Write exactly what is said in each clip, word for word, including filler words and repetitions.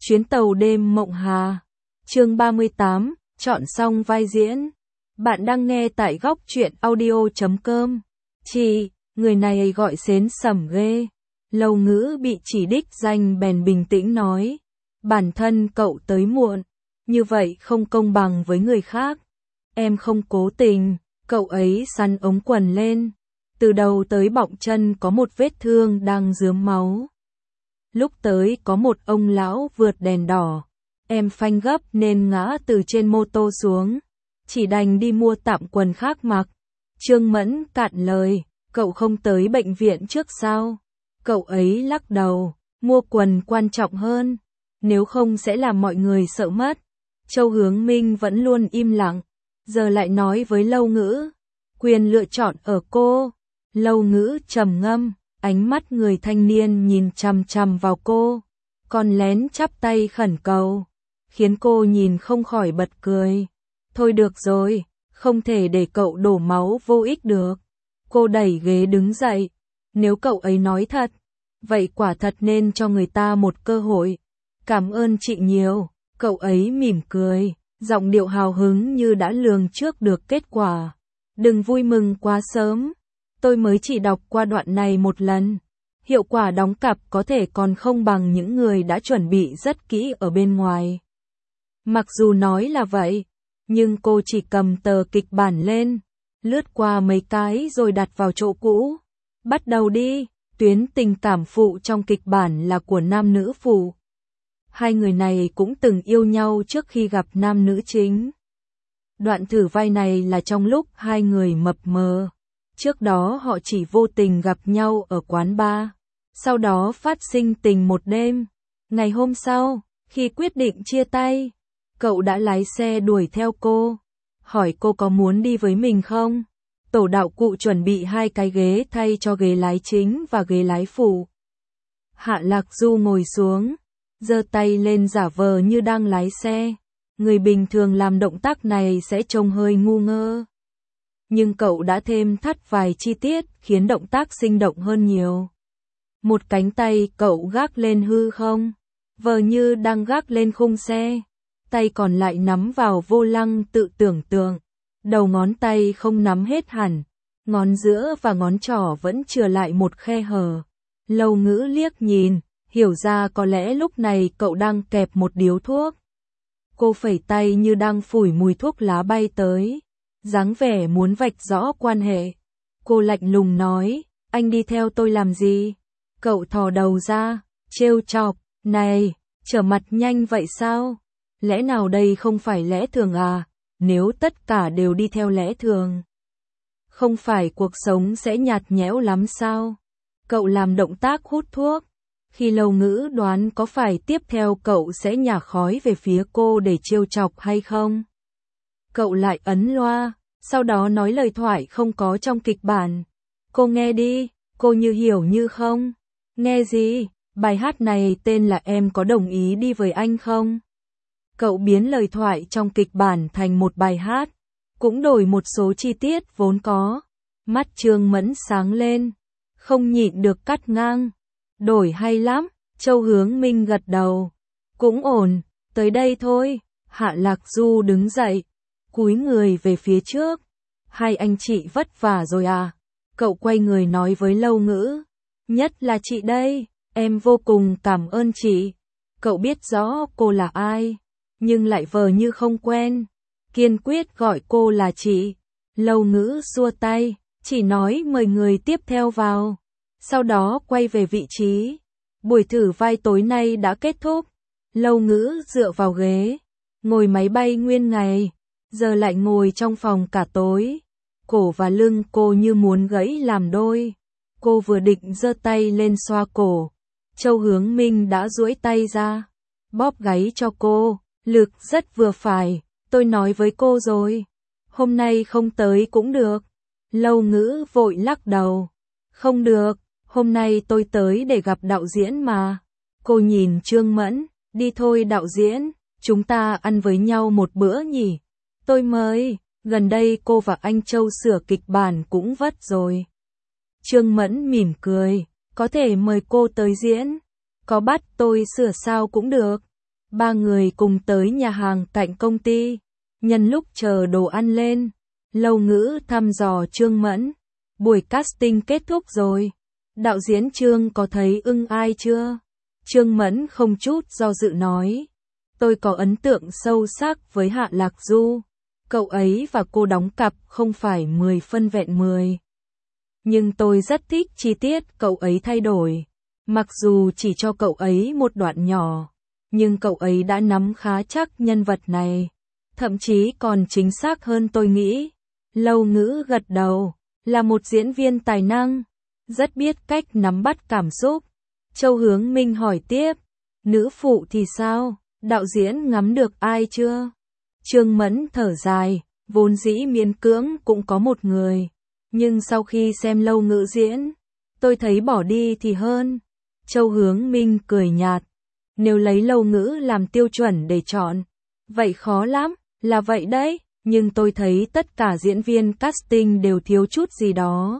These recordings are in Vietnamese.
Chuyến tàu đêm Mộng Hà. Chương ba mươi tám, chọn xong vai diễn. Bạn đang nghe tại góc truyện audio chấm com. Chị, người này gọi xến sẩm ghê. Lâu Ngữ bị chỉ đích danh bèn bình tĩnh nói. Bản thân cậu tới muộn, như vậy không công bằng với người khác. Em không cố tình, cậu ấy sắn ống quần lên. Từ đầu tới bọng chân có một vết thương đang rướm máu. Lúc tới có một ông lão vượt đèn đỏ. Em phanh gấp nên ngã từ trên mô tô xuống. Chỉ đành đi mua tạm quần khác mặc. Trương Mẫn cạn lời, cậu không tới bệnh viện trước sao? Cậu ấy lắc đầu, mua quần quan trọng hơn. Nếu không sẽ làm mọi người sợ mất. Châu Hướng Minh vẫn luôn im lặng. Giờ lại nói với Lâu Ngữ. Quyền lựa chọn ở cô. Lâu Ngữ trầm ngâm. Ánh mắt người thanh niên nhìn chằm chằm vào cô, còn lén chắp tay khẩn cầu, khiến cô nhìn không khỏi bật cười. Thôi được rồi, không thể để cậu đổ máu vô ích được. Cô đẩy ghế đứng dậy. Nếu cậu ấy nói thật, vậy quả thật nên cho người ta một cơ hội. Cảm ơn chị nhiều. Cậu ấy mỉm cười, giọng điệu hào hứng như đã lường trước được kết quả. Đừng vui mừng quá sớm. Tôi mới chỉ đọc qua đoạn này một lần. Hiệu quả đóng cặp có thể còn không bằng những người đã chuẩn bị rất kỹ ở bên ngoài. Mặc dù nói là vậy, nhưng cô chỉ cầm tờ kịch bản lên, lướt qua mấy cái rồi đặt vào chỗ cũ. Bắt đầu đi, tuyến tình cảm phụ trong kịch bản là của nam nữ phụ. Hai người này cũng từng yêu nhau trước khi gặp nam nữ chính. Đoạn thử vai này là trong lúc hai người mập mờ. Trước đó họ chỉ vô tình gặp nhau ở quán bar, sau đó phát sinh tình một đêm. Ngày hôm sau, khi quyết định chia tay, cậu đã lái xe đuổi theo cô, hỏi cô có muốn đi với mình không. Tổ đạo cụ chuẩn bị hai cái ghế thay cho ghế lái chính và ghế lái phụ. Hạ Lạc Du ngồi xuống, giơ tay lên giả vờ như đang lái xe. Người bình thường làm động tác này sẽ trông hơi ngu ngơ. Nhưng cậu đã thêm thắt vài chi tiết khiến động tác sinh động hơn nhiều. Một cánh tay cậu gác lên hư không, vờ như đang gác lên khung xe. Tay còn lại nắm vào vô lăng tự tưởng tượng. Đầu ngón tay không nắm hết hẳn. Ngón giữa và ngón trỏ vẫn chừa lại một khe hở. Lâu Ngữ liếc nhìn, hiểu ra có lẽ lúc này cậu đang kẹp một điếu thuốc. Cô phẩy tay như đang phủi mùi thuốc lá bay tới. Dáng vẻ muốn vạch rõ quan hệ. Cô lạnh lùng nói, anh đi theo tôi làm gì? Cậu thò đầu ra, trêu chọc, này, trở mặt nhanh vậy sao? Lẽ nào đây không phải lẽ thường à? Nếu tất cả đều đi theo lẽ thường, không phải cuộc sống sẽ nhạt nhẽo lắm sao? Cậu làm động tác hút thuốc. Khi Lâu Ngữ đoán có phải tiếp theo cậu sẽ nhả khói về phía cô để trêu chọc hay không? Cậu lại ấn loa, sau đó nói lời thoại không có trong kịch bản. Cô nghe đi, cô như hiểu như không. Nghe gì? Bài hát này tên là Em có đồng ý đi với anh không? Cậu biến lời thoại trong kịch bản thành một bài hát, cũng đổi một số chi tiết vốn có. Mắt Trương Mẫn sáng lên, không nhịn được cắt ngang. Đổi hay lắm, Châu Hướng Minh gật đầu. Cũng ổn, tới đây thôi. Hạ Lạc Du đứng dậy, cúi người về phía trước. Hai anh chị vất vả rồi à? Cậu quay người nói với Lâu Ngữ. Nhất là chị đây, em vô cùng cảm ơn chị. Cậu biết rõ cô là ai, nhưng lại vờ như không quen. Kiên quyết gọi cô là chị. Lâu Ngữ xua tay, chỉ nói mời người tiếp theo vào. Sau đó quay về vị trí. Buổi thử vai tối nay đã kết thúc. Lâu Ngữ dựa vào ghế, ngồi máy bay nguyên ngày. Giờ lại ngồi trong phòng cả tối. Cổ và lưng cô như muốn gãy làm đôi. Cô vừa định giơ tay lên xoa cổ, Châu Hướng Minh đã duỗi tay ra, bóp gáy cho cô. Lực rất vừa phải, tôi nói với cô rồi. Hôm nay không tới cũng được. Lâu Ngữ vội lắc đầu. Không được, hôm nay tôi tới để gặp đạo diễn mà. Cô nhìn Trương Mẫn, đi thôi đạo diễn, chúng ta ăn với nhau một bữa nhỉ. Tôi mới, gần đây cô và anh Châu sửa kịch bản cũng vất rồi. Trương Mẫn mỉm cười, có thể mời cô tới diễn. Có bắt tôi sửa sao cũng được. Ba người cùng tới nhà hàng cạnh công ty. Nhân lúc chờ đồ ăn lên, Lâu Ngữ thăm dò Trương Mẫn. Buổi casting kết thúc rồi. Đạo diễn Trương có thấy ưng ai chưa? Trương Mẫn không chút do dự nói. Tôi có ấn tượng sâu sắc với Hạ Lạc Du. Cậu ấy và cô đóng cặp không phải mười phân vẹn mười. Nhưng tôi rất thích chi tiết cậu ấy thay đổi. Mặc dù chỉ cho cậu ấy một đoạn nhỏ, nhưng cậu ấy đã nắm khá chắc nhân vật này. Thậm chí còn chính xác hơn tôi nghĩ. Lâu Ngữ gật đầu, là một diễn viên tài năng, rất biết cách nắm bắt cảm xúc. Châu Hướng Minh hỏi tiếp, nữ phụ thì sao, đạo diễn ngắm được ai chưa? Trương Mẫn thở dài, vốn dĩ miễn cưỡng cũng có một người, nhưng sau khi xem Lâu Ngữ diễn, tôi thấy bỏ đi thì hơn. Châu Hướng Minh cười nhạt, nếu lấy Lâu Ngữ làm tiêu chuẩn để chọn, vậy khó lắm, là vậy đấy, nhưng tôi thấy tất cả diễn viên casting đều thiếu chút gì đó.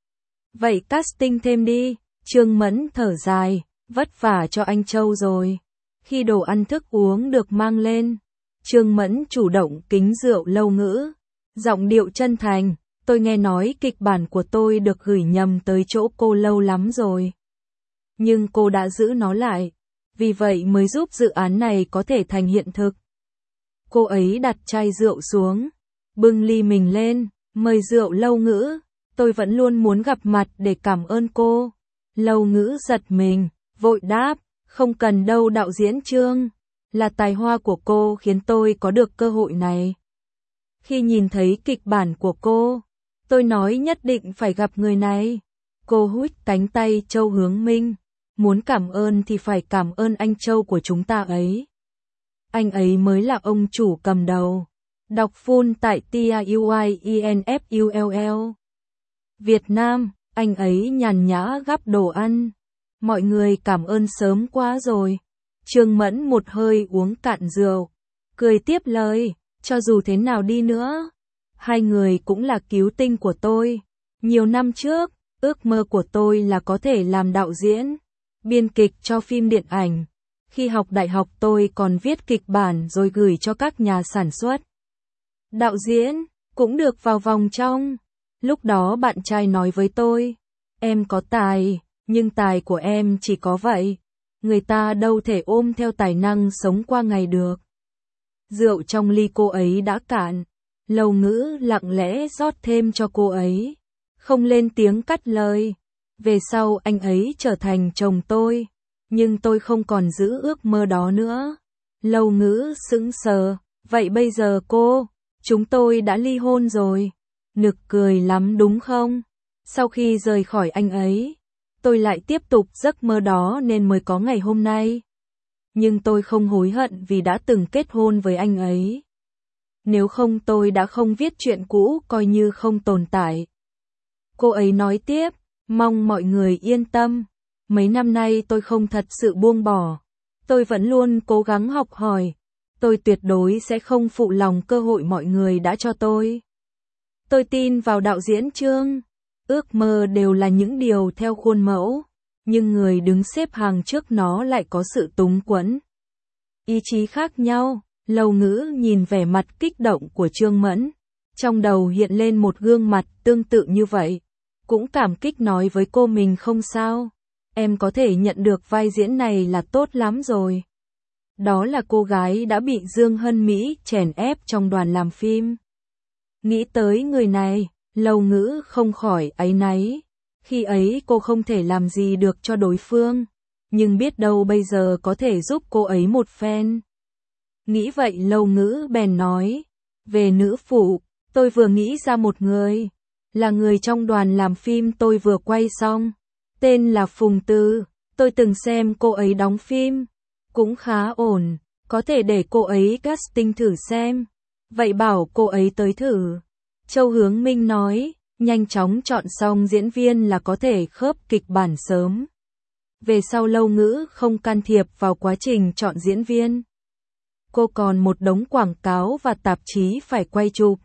Vậy casting thêm đi, Trương Mẫn thở dài, vất vả cho anh Châu rồi. Khi đồ ăn thức uống được mang lên, Trương Mẫn chủ động kính rượu Lâu Ngữ, giọng điệu chân thành, tôi nghe nói kịch bản của tôi được gửi nhầm tới chỗ cô lâu lắm rồi. Nhưng cô đã giữ nó lại, vì vậy mới giúp dự án này có thể thành hiện thực. Cô ấy đặt chai rượu xuống, bưng ly mình lên, mời rượu Lâu Ngữ, tôi vẫn luôn muốn gặp mặt để cảm ơn cô. Lâu Ngữ giật mình, vội đáp, không cần đâu đạo diễn Trương, là tài hoa của cô khiến tôi có được cơ hội này. Khi nhìn thấy kịch bản của cô, tôi nói nhất định phải gặp người này. Cô hút cánh tay Châu Hướng Minh, muốn cảm ơn thì phải cảm ơn anh Châu của chúng ta ấy. Anh ấy mới là ông chủ cầm đầu. Đọc full tại T A U I E N F U L L. Việt Nam, anh ấy nhàn nhã gắp đồ ăn. Mọi người cảm ơn sớm quá rồi. Trương Mẫn một hơi uống cạn rượu, cười tiếp lời, cho dù thế nào đi nữa, hai người cũng là cứu tinh của tôi. Nhiều năm trước, ước mơ của tôi là có thể làm đạo diễn, biên kịch cho phim điện ảnh. Khi học đại học tôi còn viết kịch bản rồi gửi cho các nhà sản xuất. Đạo diễn, cũng được vào vòng trong. Lúc đó bạn trai nói với tôi, em có tài, nhưng tài của em chỉ có vậy. Người ta đâu thể ôm theo tài năng sống qua ngày được. Rượu trong ly cô ấy đã cạn. Lâu Ngữ lặng lẽ rót thêm cho cô ấy, không lên tiếng cắt lời. Về sau anh ấy trở thành chồng tôi, nhưng tôi không còn giữ ước mơ đó nữa. Lâu Ngữ sững sờ, vậy bây giờ cô, chúng tôi đã ly hôn rồi. Nực cười lắm đúng không? Sau khi rời khỏi anh ấy, tôi lại tiếp tục giấc mơ đó nên mới có ngày hôm nay. Nhưng tôi không hối hận vì đã từng kết hôn với anh ấy. Nếu không tôi đã không viết chuyện cũ coi như không tồn tại. Cô ấy nói tiếp, mong mọi người yên tâm. Mấy năm nay tôi không thật sự buông bỏ. Tôi vẫn luôn cố gắng học hỏi. Tôi tuyệt đối sẽ không phụ lòng cơ hội mọi người đã cho tôi. Tôi tin vào đạo diễn Trương. Ước mơ đều là những điều theo khuôn mẫu, nhưng người đứng xếp hàng trước nó lại có sự túng quẫn. Ý chí khác nhau. Lâu Ngữ nhìn vẻ mặt kích động của Trương Mẫn, trong đầu hiện lên một gương mặt tương tự như vậy, cũng cảm kích nói với cô mình không sao, em có thể nhận được vai diễn này là tốt lắm rồi. Đó là cô gái đã bị Dương Hân Mỹ chèn ép trong đoàn làm phim. Nghĩ tới người này, Lâu Ngữ không khỏi áy náy, khi ấy cô không thể làm gì được cho đối phương, nhưng biết đâu bây giờ có thể giúp cô ấy một phen. Nghĩ vậy Lâu Ngữ bèn nói, về nữ phụ, tôi vừa nghĩ ra một người, là người trong đoàn làm phim tôi vừa quay xong, tên là Phùng Tư, tôi từng xem cô ấy đóng phim, cũng khá ổn, có thể để cô ấy casting thử xem, vậy bảo cô ấy tới thử. Châu Hướng Minh nói, nhanh chóng chọn xong diễn viên là có thể khớp kịch bản sớm. Về sau Lâu Ngữ không can thiệp vào quá trình chọn diễn viên. Cô còn một đống quảng cáo và tạp chí phải quay chụp.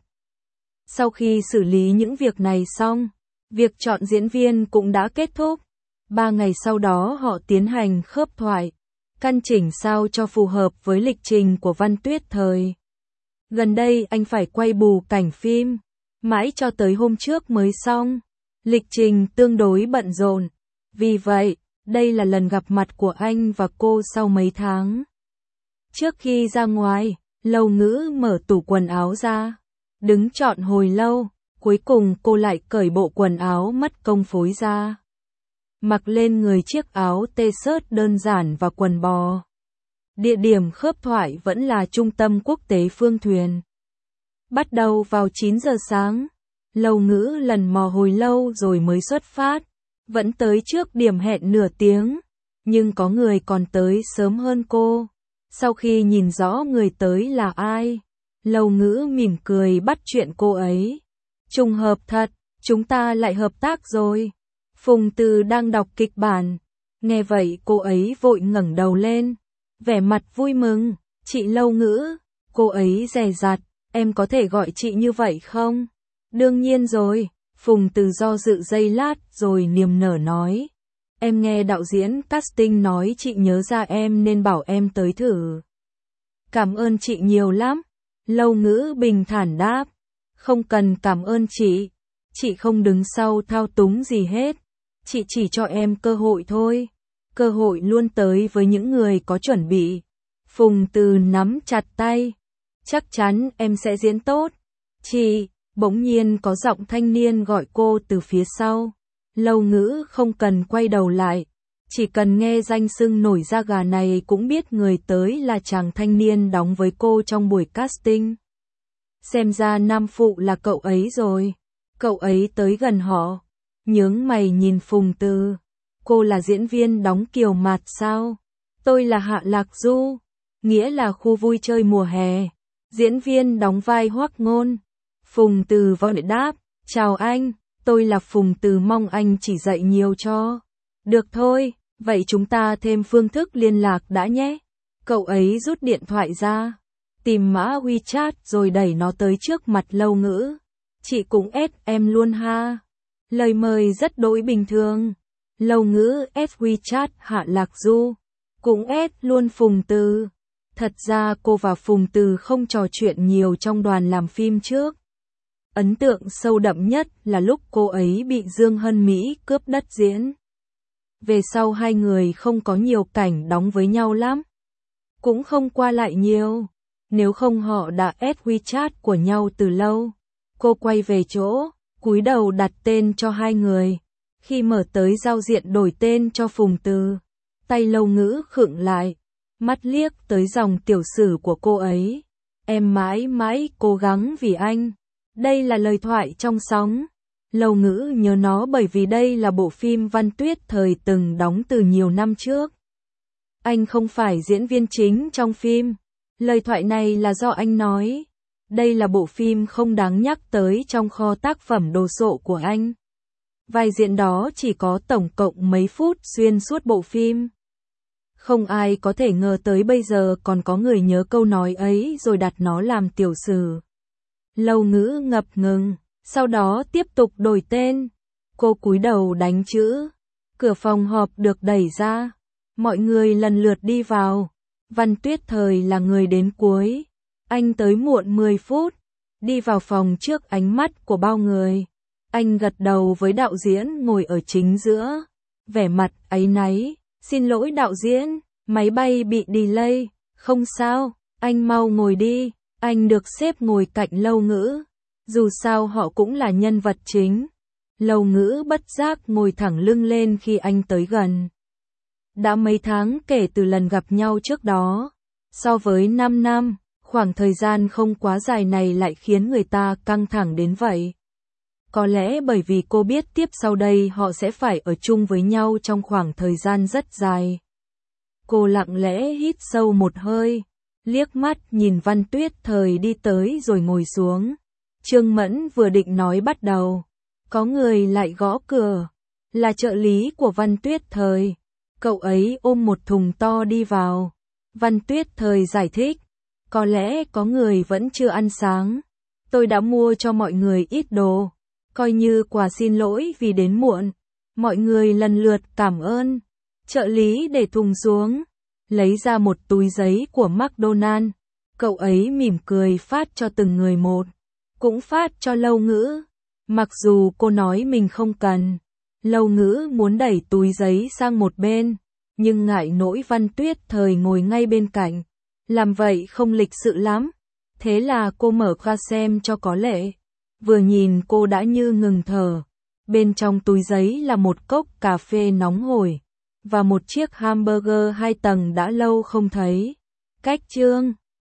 Sau khi xử lý những việc này xong, việc chọn diễn viên cũng đã kết thúc. Ba ngày sau đó họ tiến hành khớp thoại. căn chỉnh sao cho phù hợp với lịch trình của Văn Tuyết Thời. Gần đây anh phải quay bù cảnh phim, mãi cho tới hôm trước mới xong. Lịch trình tương đối bận rộn. Vì vậy, đây là lần gặp mặt của anh và cô sau mấy tháng. Trước khi ra ngoài, Lâu Ngữ mở tủ quần áo ra, đứng chọn hồi lâu, cuối cùng cô lại cởi bộ quần áo mất công phối ra. Mặc lên người chiếc áo t-shirt đơn giản và quần bò. Địa điểm khớp thoại vẫn là Trung tâm Quốc tế Phương Thuyền. Bắt đầu vào chín giờ sáng, Lâu Ngữ lần mò hồi lâu rồi mới xuất phát, vẫn tới trước điểm hẹn nửa tiếng, nhưng có người còn tới sớm hơn cô. Sau khi nhìn rõ người tới là ai, Lâu Ngữ mỉm cười bắt chuyện cô ấy. Trùng hợp thật, chúng ta lại hợp tác rồi. Phùng Từ đang đọc kịch bản. Nghe vậy cô ấy vội ngẩng đầu lên, vẻ mặt vui mừng. Chị Lâu Ngữ, cô ấy dè dặt, em có thể gọi chị như vậy không? Đương nhiên rồi, Phùng Từ do dự giây lát rồi niềm nở nói. Em nghe đạo diễn casting nói chị nhớ ra em nên bảo em tới thử. Cảm ơn chị nhiều lắm. Lâu Ngữ bình thản đáp. Không cần cảm ơn chị. Chị không đứng sau thao túng gì hết. Chị chỉ cho em cơ hội thôi. Cơ hội luôn tới với những người có chuẩn bị. Phùng Từ nắm chặt tay. Chắc chắn em sẽ diễn tốt. Chị, bỗng nhiên có giọng thanh niên gọi cô từ phía sau. Lâu Ngữ không cần quay đầu lại. Chỉ cần nghe danh xưng nổi da gà này cũng biết người tới là chàng thanh niên đóng với cô trong buổi casting. Xem ra nam phụ là cậu ấy rồi. Cậu ấy tới gần họ. Nhướng mày nhìn Phùng Từ. Cô là diễn viên đóng Kiều Mạt sao? Tôi là Hạ Lạc Du. Nghĩa là khu vui chơi mùa hè. Diễn viên đóng vai Hoắc Ngôn. Phùng Từ vội đáp. Chào anh, tôi là Phùng Từ, mong anh chỉ dạy nhiều cho. Được thôi, vậy chúng ta thêm phương thức liên lạc đã nhé. Cậu ấy rút điện thoại ra, tìm mã WeChat rồi đẩy nó tới trước mặt Lâu Ngữ. Chị cũng ép em luôn ha. Lời mời rất đối bình thường. Lâu Ngữ ép WeChat Hạ Lạc Du, cũng ép luôn Phùng Từ. Thật ra cô và Phùng Từ không trò chuyện nhiều trong đoàn làm phim trước. Ấn tượng sâu đậm nhất là lúc cô ấy bị Dương Hân Mỹ cướp đất diễn. Về sau hai người không có nhiều cảnh đóng với nhau lắm. Cũng không qua lại nhiều. Nếu không họ đã add WeChat của nhau từ lâu. Cô quay về chỗ, cúi đầu đặt tên cho hai người. Khi mở tới giao diện đổi tên cho Phùng Từ, tay Lâu Ngữ khựng lại, mắt liếc tới dòng tiểu sử của cô ấy. Em mãi mãi cố gắng vì anh. Đây là lời thoại trong sóng. Lâu Ngữ nhớ nó bởi vì đây là bộ phim Văn Tuyết Thời từng đóng từ nhiều năm trước. Anh không phải diễn viên chính trong phim. Lời thoại này là do anh nói. Đây là bộ phim không đáng nhắc tới trong kho tác phẩm đồ sộ của anh. Vai diễn đó chỉ có tổng cộng mấy phút xuyên suốt bộ phim. Không ai có thể ngờ tới bây giờ còn có người nhớ câu nói ấy rồi đặt nó làm tiểu sử. Lâu Ngữ ngập ngừng, sau đó tiếp tục đổi tên. Cô cúi đầu đánh chữ. Cửa phòng họp được đẩy ra. Mọi người lần lượt đi vào. Văn Tuyết Thời là người đến cuối. Anh tới muộn mười phút. Đi vào phòng trước ánh mắt của bao người. Anh gật đầu với đạo diễn ngồi ở chính giữa. Vẻ mặt áy náy. Xin lỗi đạo diễn, máy bay bị delay. Không sao, anh mau ngồi đi. Anh được xếp ngồi cạnh Lâu Ngữ. Dù sao họ cũng là nhân vật chính. Lâu Ngữ bất giác ngồi thẳng lưng lên khi anh tới gần. Đã mấy tháng kể từ lần gặp nhau trước đó. So với năm năm, khoảng thời gian không quá dài này lại khiến người ta căng thẳng đến vậy. Có lẽ bởi vì cô biết tiếp sau đây họ sẽ phải ở chung với nhau trong khoảng thời gian rất dài. Cô lặng lẽ hít sâu một hơi, liếc mắt nhìn Văn Tuyết Thời đi tới rồi ngồi xuống. Trương Mẫn vừa định nói bắt đầu, có người lại gõ cửa, là trợ lý của Văn Tuyết Thời. Cậu ấy ôm một thùng to đi vào. Văn Tuyết Thời giải thích, có lẽ có người vẫn chưa ăn sáng. Tôi đã mua cho mọi người ít đồ, coi như quà xin lỗi vì đến muộn. Mọi người lần lượt cảm ơn. Trợ lý để thùng xuống. lấy ra một túi giấy của McDonald. Cậu ấy mỉm cười phát cho từng người một, cũng phát cho Lâu Ngữ. Mặc dù cô nói mình không cần, Lâu Ngữ muốn đẩy túi giấy sang một bên, nhưng ngại nỗi Văn Tuyết Thời ngồi ngay bên cạnh, làm vậy không lịch sự lắm. Thế là cô mở ra xem cho có lệ. Vừa nhìn cô đã như ngừng thở. Bên trong túi giấy là một cốc cà phê nóng hổi và một chiếc hamburger hai tầng đã lâu không thấy. Cách chương